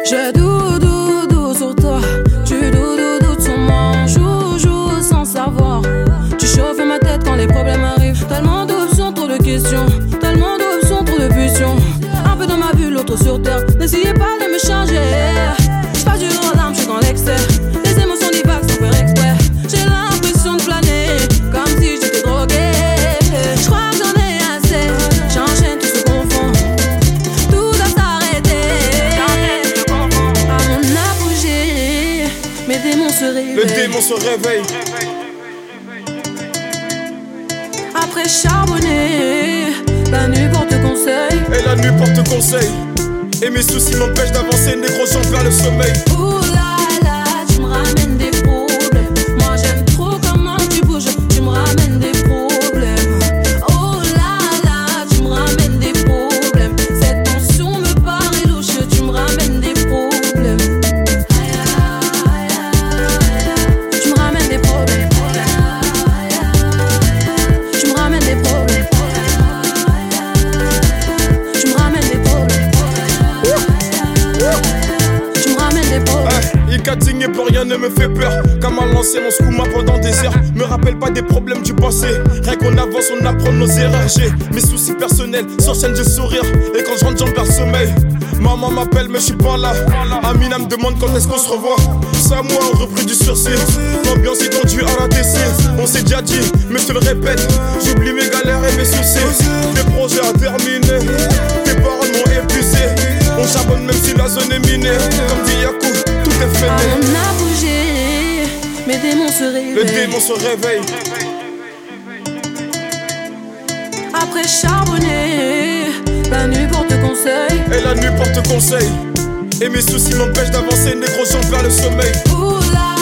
Je doudou sur toi, tu doudou sur moi. Joue sans savoir. Tu chauffes ma tête quand les problèmes arrivent. Tellement d'options, trop de questions. Tellement d'options, trop de pulsions. Un peu dans ma bulle, l'autre sur terre. N'essayez pas de me changer. J'suis pas du genre d'âme, j'suis dans l'excès. Les émotions divaguent sans faire exprès. J'ai l'impression de planer, comme si j'étais drogué. J'crois que j'en ai assez. J'enchaîne, tout se confond. Tout doit s'arrêter. À mon apogée, mes démons se réveillent. Le démon se réveille. Après charbonner, la nuit porte conseil. Et la nuit porte conseil. Et mes soucis m'empêchent d'avancer, négro, j'en perds le sommeil. Ouh là là, tu me ramènes des problèmes. Moi j'aime trop comment tu bouges, tu me ramènes des problèmes. Oh là là, tu me ramènes des problèmes. Cette tension me paraît louche, tu me ramènes des problèmes. Tu me ramènes des problèmes. Tu me ramènes des problèmes. Tu me ramènes des problèmes. Tu me ramènes des problèmes. Ikating et pour rien ne me fait peur. Comme à l'ancien, on se couma pendant des heures. Me rappelle pas des problèmes du passé. Rien qu'on avance, on apprend nos erreurs. J'ai mes soucis personnels, sur scène j'ai sourire. Et quand je rentre, j'en perds sommeil. Maman m'appelle, mais je suis pas là. Amina me demande quand est-ce qu'on se revoit. Samoa a repris du sursis. L'ambiance est tendue à la DC. On s'est déjà dit, mais je te le répète. J'oublie mes galères et mes soucis. Des projets à terminer. Tes paroles m'ont épuisé. On charbonne même si la zone est minée. Comme dit Yakou, tout est À freiné. mon apogée, mes démons se réveillent. Le démon se réveille. Après charbonner, la nuit porte conseil. Et la nuit porte conseil. Et mes soucis m'empêchent d'avancer, négro, j'en perds le sommeil. Ouh là